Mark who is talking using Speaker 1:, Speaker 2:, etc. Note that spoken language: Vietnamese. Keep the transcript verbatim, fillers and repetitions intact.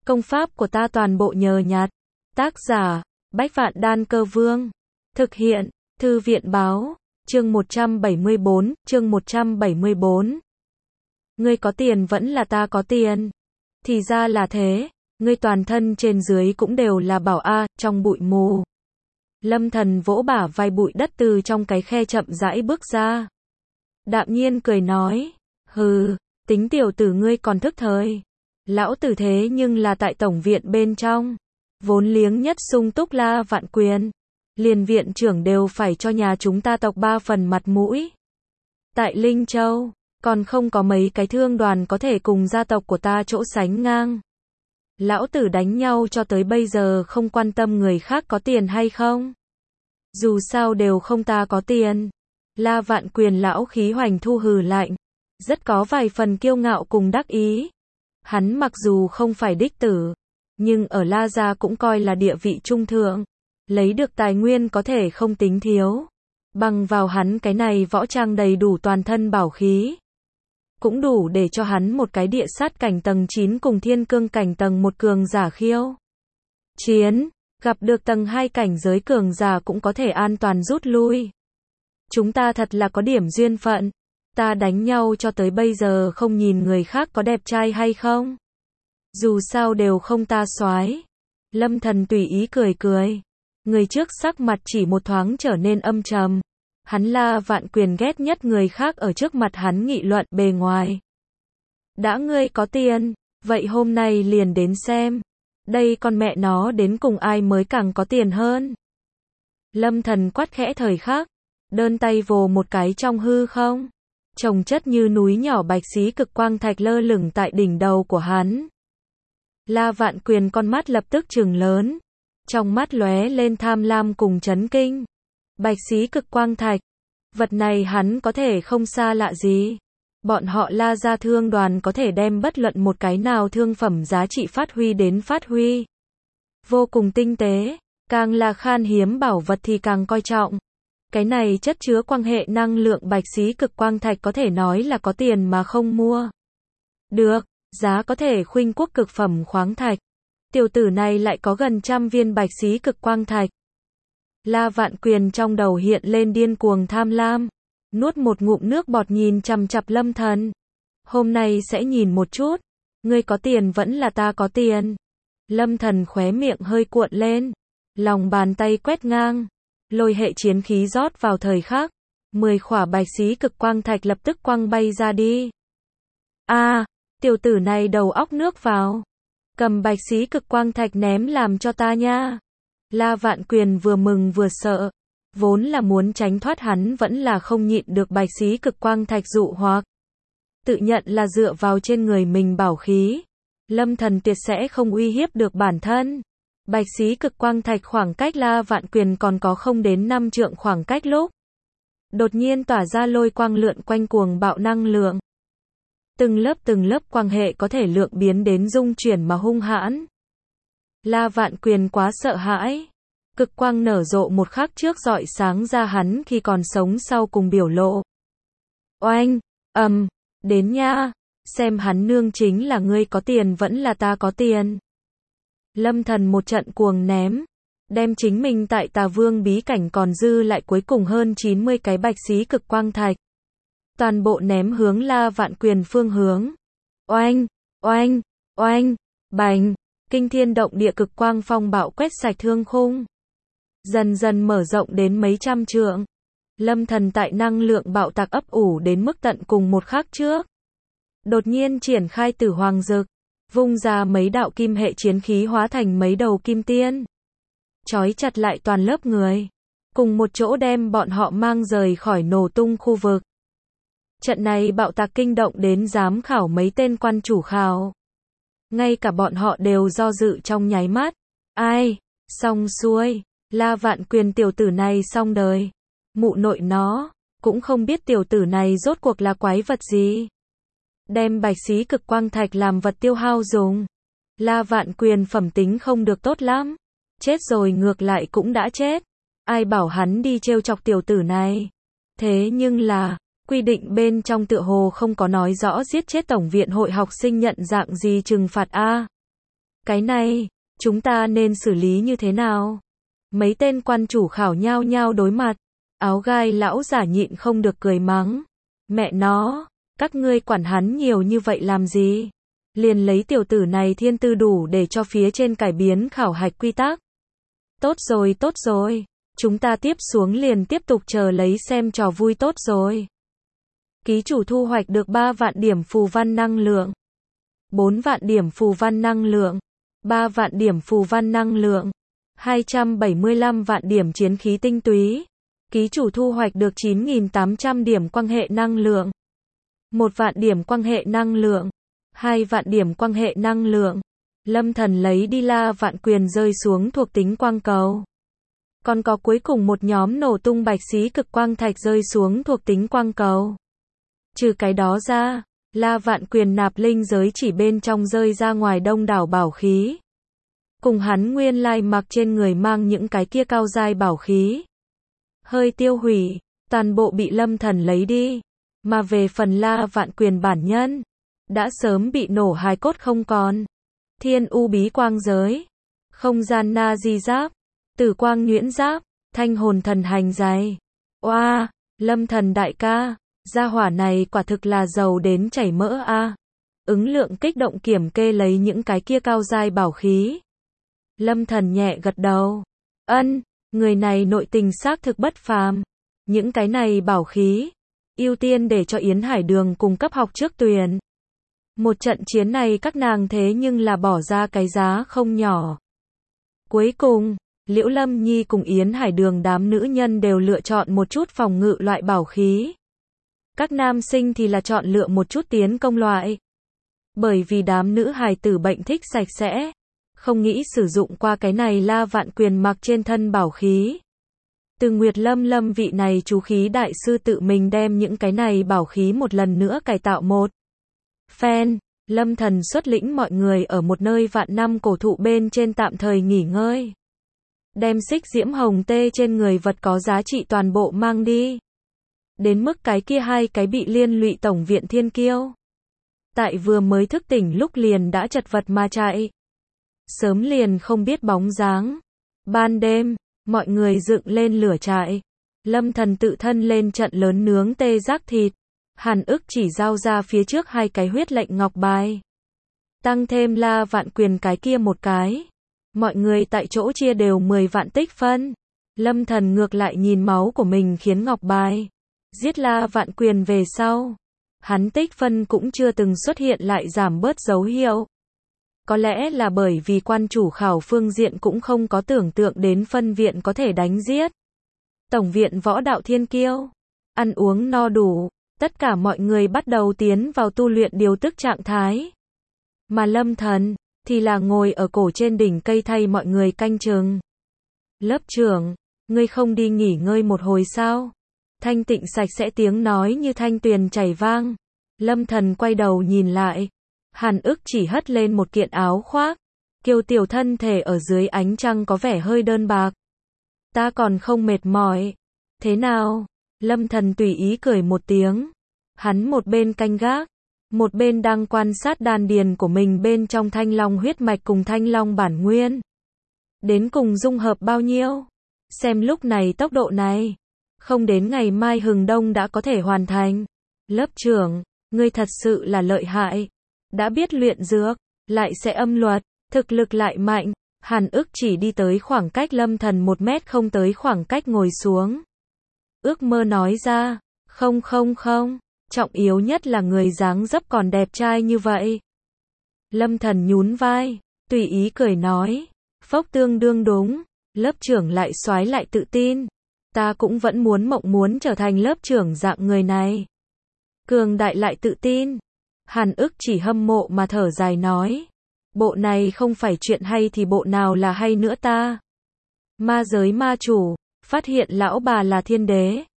Speaker 1: Công pháp của ta toàn bộ nhờ nhặt. Tác giả, Bách Vạn Đan Cơ Vương. Thực hiện, Thư viện Báo. Chương một trăm bảy mươi bốn, chương một trăm bảy mươi bốn. Ngươi có tiền vẫn là ta có tiền. Thì ra là thế, ngươi toàn thân trên dưới cũng đều là bảo a, trong bụi mù. Lâm Thần vỗ bả vai bụi đất từ trong cái khe chậm rãi bước ra. Đạm nhiên cười nói, hừ, tính tiểu tử ngươi còn thức thời. Lão tử thế nhưng là tại tổng viện bên trong, vốn liếng nhất sung túc La Vạn Quyền. Liền viện trưởng đều phải cho nhà chúng ta tộc ba phần mặt mũi. Tại Linh Châu, còn không có mấy cái thương đoàn có thể cùng gia tộc của ta chỗ sánh ngang. Lão tử đánh nhau cho tới bây giờ không quan tâm người khác có tiền hay không. Dù sao đều không ta có tiền. La Vạn Quyền lão khí hoành thu hừ lạnh, rất có vài phần kiêu ngạo cùng đắc ý. Hắn mặc dù không phải đích tử, nhưng ở La gia cũng coi là địa vị trung thượng. Lấy được tài nguyên có thể không tính thiếu. Bằng vào hắn cái này võ trang đầy đủ toàn thân bảo khí, cũng đủ để cho hắn một cái địa sát cảnh tầng chín cùng thiên cương cảnh tầng một cường giả khiêu chiến, gặp được tầng hai cảnh giới cường giả cũng có thể an toàn rút lui. Chúng ta thật là có điểm duyên phận. Ta đánh nhau cho tới bây giờ không nhìn người khác có đẹp trai hay không. Dù sao đều không ta soái. Lâm Thần tùy ý cười cười. Người trước sắc mặt chỉ một thoáng trở nên âm trầm. Hắn La Vạn Quyền ghét nhất người khác ở trước mặt hắn nghị luận bề ngoài. Đã ngươi có tiền, vậy hôm nay liền đến xem. Đây con mẹ nó đến cùng ai mới càng có tiền hơn. Lâm Thần quát khẽ thời khắc, đơn tay vồ một cái trong hư không. Chồng chất như núi nhỏ bạch xí cực quang thạch lơ lửng tại đỉnh đầu của hắn. La Vạn Quyền con mắt lập tức trừng lớn. Trong mắt lóe lên tham lam cùng chấn kinh. Bạch xí cực quang thạch. Vật này hắn có thể không xa lạ gì. Bọn họ La gia thương đoàn có thể đem bất luận một cái nào thương phẩm giá trị phát huy đến phát huy. Vô cùng tinh tế. Càng là khan hiếm bảo vật thì càng coi trọng. Cái này chất chứa quang hệ năng lượng bạch xí cực quang thạch có thể nói là có tiền mà không mua được. Giá có thể khuynh quốc cực phẩm khoáng thạch. Tiểu tử này lại có gần trăm viên bạch xí cực quang thạch. La Vạn Quyền trong đầu hiện lên điên cuồng tham lam. Nuốt một ngụm nước bọt nhìn chằm chằm Lâm Thần. Hôm nay sẽ nhìn một chút. Ngươi có tiền vẫn là ta có tiền. Lâm Thần khóe miệng hơi cuộn lên. Lòng bàn tay quét ngang. Lôi hệ chiến khí rót vào thời khắc. Mười khỏa bạch xí cực quang thạch lập tức quăng bay ra đi. A, à, tiểu tử này đầu óc nước vào. Cầm bạch xí cực quang thạch ném làm cho ta nha. La Vạn Quyền vừa mừng vừa sợ. Vốn là muốn tránh thoát hắn vẫn là không nhịn được bạch xí cực quang thạch dụ hoặc. Tự nhận là dựa vào trên người mình bảo khí. Lâm Thần tuyệt sẽ không uy hiếp được bản thân. Bạch xí cực quang thạch khoảng cách La Vạn Quyền còn có không đến năm trượng khoảng cách lúc. Đột nhiên tỏa ra lôi quang lượn quanh cuồng bạo năng lượng. Từng lớp từng lớp quang hệ có thể lượng biến đến dung chuyển mà hung hãn. La Vạn Quyền quá sợ hãi. Cực quang nở rộ một khắc trước rọi sáng ra hắn khi còn sống sau cùng biểu lộ. Oanh, ầm, um, đến nha, xem hắn nương chính là ngươi có tiền vẫn là ta có tiền. Lâm Thần một trận cuồng ném, đem chính mình tại Tà Vương bí cảnh còn dư lại cuối cùng hơn chín mươi cái bạch xí cực quang thạch. Toàn bộ ném hướng La Vạn Quyền phương hướng. Oanh, oanh, oanh, bành, kinh thiên động địa cực quang phong bạo quét sạch thương khung. Dần dần mở rộng đến mấy trăm trượng. Lâm Thần tại năng lượng bạo tạc ấp ủ đến mức tận cùng một khắc trước. Đột nhiên triển khai Tử Hoàng Dực, vung ra mấy đạo kim hệ chiến khí hóa thành mấy đầu kim tiên. Chói chặt lại toàn lớp người. Cùng một chỗ đem bọn họ mang rời khỏi nổ tung khu vực. Trận này bạo tạc kinh động đến giám khảo mấy tên quan chủ khảo. Ngay cả bọn họ đều do dự trong nháy mắt. Ai? Xong xuôi. La Vạn Quyền tiểu tử này xong đời. Mụ nội nó. Cũng không biết tiểu tử này rốt cuộc là quái vật gì. Đem bạch xí cực quang thạch làm vật tiêu hao dùng. La Vạn Quyền phẩm tính không được tốt lắm. Chết rồi ngược lại cũng đã chết. Ai bảo hắn đi trêu chọc tiểu tử này. Thế nhưng là, quy định bên trong tựa hồ không có nói rõ giết chết tổng viện hội học sinh nhận dạng gì trừng phạt a. Cái này, chúng ta nên xử lý như thế nào? Mấy tên quan chủ khảo nhao nhao đối mặt. Áo gai lão giả nhịn không được cười mắng. Mẹ nó, các ngươi quản hắn nhiều như vậy làm gì? Liền lấy tiểu tử này thiên tư đủ để cho phía trên cải biến khảo hạch quy tắc. Tốt rồi, tốt rồi. Chúng ta tiếp xuống liền tiếp tục chờ lấy xem trò vui tốt rồi. Ký chủ thu hoạch được ba vạn điểm phù văn năng lượng. bốn vạn điểm phù văn năng lượng. ba vạn điểm phù văn năng lượng. hai trăm bảy mươi lăm vạn điểm chiến khí tinh túy. Ký chủ thu hoạch được chín nghìn tám trăm điểm quang hệ năng lượng. một vạn điểm quang hệ năng lượng. hai vạn điểm quang hệ năng lượng. Lâm Thần lấy đi La Vạn Quyền rơi xuống thuộc tính quang cầu. Còn có cuối cùng một nhóm nổ tung bạch xí cực quang thạch rơi xuống thuộc tính quang cầu. Trừ cái đó ra, La Vạn Quyền nạp linh giới chỉ bên trong rơi ra ngoài đông đảo bảo khí. Cùng hắn nguyên lai mặc trên người mang những cái kia cao giai bảo khí. Hơi tiêu hủy, toàn bộ bị Lâm Thần lấy đi. Mà về phần La Vạn Quyền bản nhân, đã sớm bị nổ hài cốt không còn. Thiên U bí quang giới, không gian na di giáp, tử quang nhuyễn giáp, thanh hồn thần hành giày. Oa, wow, Lâm Thần đại ca, gia hỏa này quả thực là giàu đến chảy mỡ a. À. Ứng lượng kích động kiểm kê lấy những cái kia cao giai bảo khí. Lâm Thần nhẹ gật đầu. Ân, người này nội tình xác thực bất phàm. Những cái này bảo khí, ưu tiên để cho Yến Hải Đường cung cấp học trước tuyển. Một trận chiến này các nàng thế nhưng là bỏ ra cái giá không nhỏ. Cuối cùng, Liễu Lâm Nhi cùng Yến Hải Đường đám nữ nhân đều lựa chọn một chút phòng ngự loại bảo khí. Các nam sinh thì là chọn lựa một chút tiến công loại. Bởi vì đám nữ hài tử bệnh thích sạch sẽ, không nghĩ sử dụng qua cái này La Vạn Quyền mặc trên thân bảo khí. Từ Nguyệt Lâm Lâm vị này chú khí đại sư tự mình đem những cái này bảo khí một lần nữa cải tạo một phen. Lâm Thần xuất lĩnh mọi người ở một nơi vạn năm cổ thụ bên trên tạm thời nghỉ ngơi. Đem xích diễm hồng tê trên người vật có giá trị toàn bộ mang đi. Đến mức cái kia hai cái bị liên lụy tổng viện thiên kiêu. Tại vừa mới thức tỉnh lúc liền đã chật vật mà chạy. Sớm liền không biết bóng dáng. Ban đêm, mọi người dựng lên lửa trại. Lâm Thần tự thân lên trận lớn nướng tê giác thịt. Hàn Ức chỉ giao ra phía trước hai cái huyết lệnh ngọc bài. Tăng thêm La Vạn Quyền cái kia một cái. Mọi người tại chỗ chia đều mười vạn tích phân. Lâm Thần ngược lại nhìn máu của mình khiến ngọc bài. Giết La Vạn Quyền về sau. Hắn tích phân cũng chưa từng xuất hiện lại giảm bớt dấu hiệu. Có lẽ là bởi vì quan chủ khảo phương diện cũng không có tưởng tượng đến phân viện có thể đánh giết. Tổng viện võ đạo thiên kiêu. Ăn uống no đủ. Tất cả mọi người bắt đầu tiến vào tu luyện điều tức trạng thái. Mà Lâm Thần, thì là ngồi ở cổ trên đỉnh cây thay mọi người canh chừng. Lớp trưởng, ngươi không đi nghỉ ngơi một hồi sao? Thanh tịnh sạch sẽ tiếng nói như thanh tuyền chảy vang. Lâm Thần quay đầu nhìn lại. Hàn Ức chỉ hất lên một kiện áo khoác. Kiều tiểu thân thể ở dưới ánh trăng có vẻ hơi đơn bạc. Ta còn không mệt mỏi. Thế nào? Lâm Thần tùy ý cười một tiếng. Hắn một bên canh gác, một bên đang quan sát đan điền của mình bên trong thanh long huyết mạch cùng thanh long bản nguyên. Đến cùng dung hợp bao nhiêu? Xem lúc này tốc độ này, không đến ngày mai hừng đông đã có thể hoàn thành. Lớp trưởng, ngươi thật sự là lợi hại. Đã biết luyện dược, lại sẽ âm luật, thực lực lại mạnh. Hàn Ức chỉ đi tới khoảng cách Lâm Thần một mét không tới khoảng cách ngồi xuống. Ước mơ nói ra, không không không, trọng yếu nhất là người dáng dấp còn đẹp trai như vậy. Lâm Thần nhún vai, tùy ý cười nói, phốc tương đương đúng, lớp trưởng lại soái lại tự tin. Ta cũng vẫn muốn mộng muốn trở thành lớp trưởng dạng người này. Cường đại lại tự tin. Hàn Ức chỉ hâm mộ mà thở dài nói, bộ này không phải chuyện hay thì bộ nào là hay nữa ta. Ma giới ma chủ, phát hiện lão bà là thiên đế.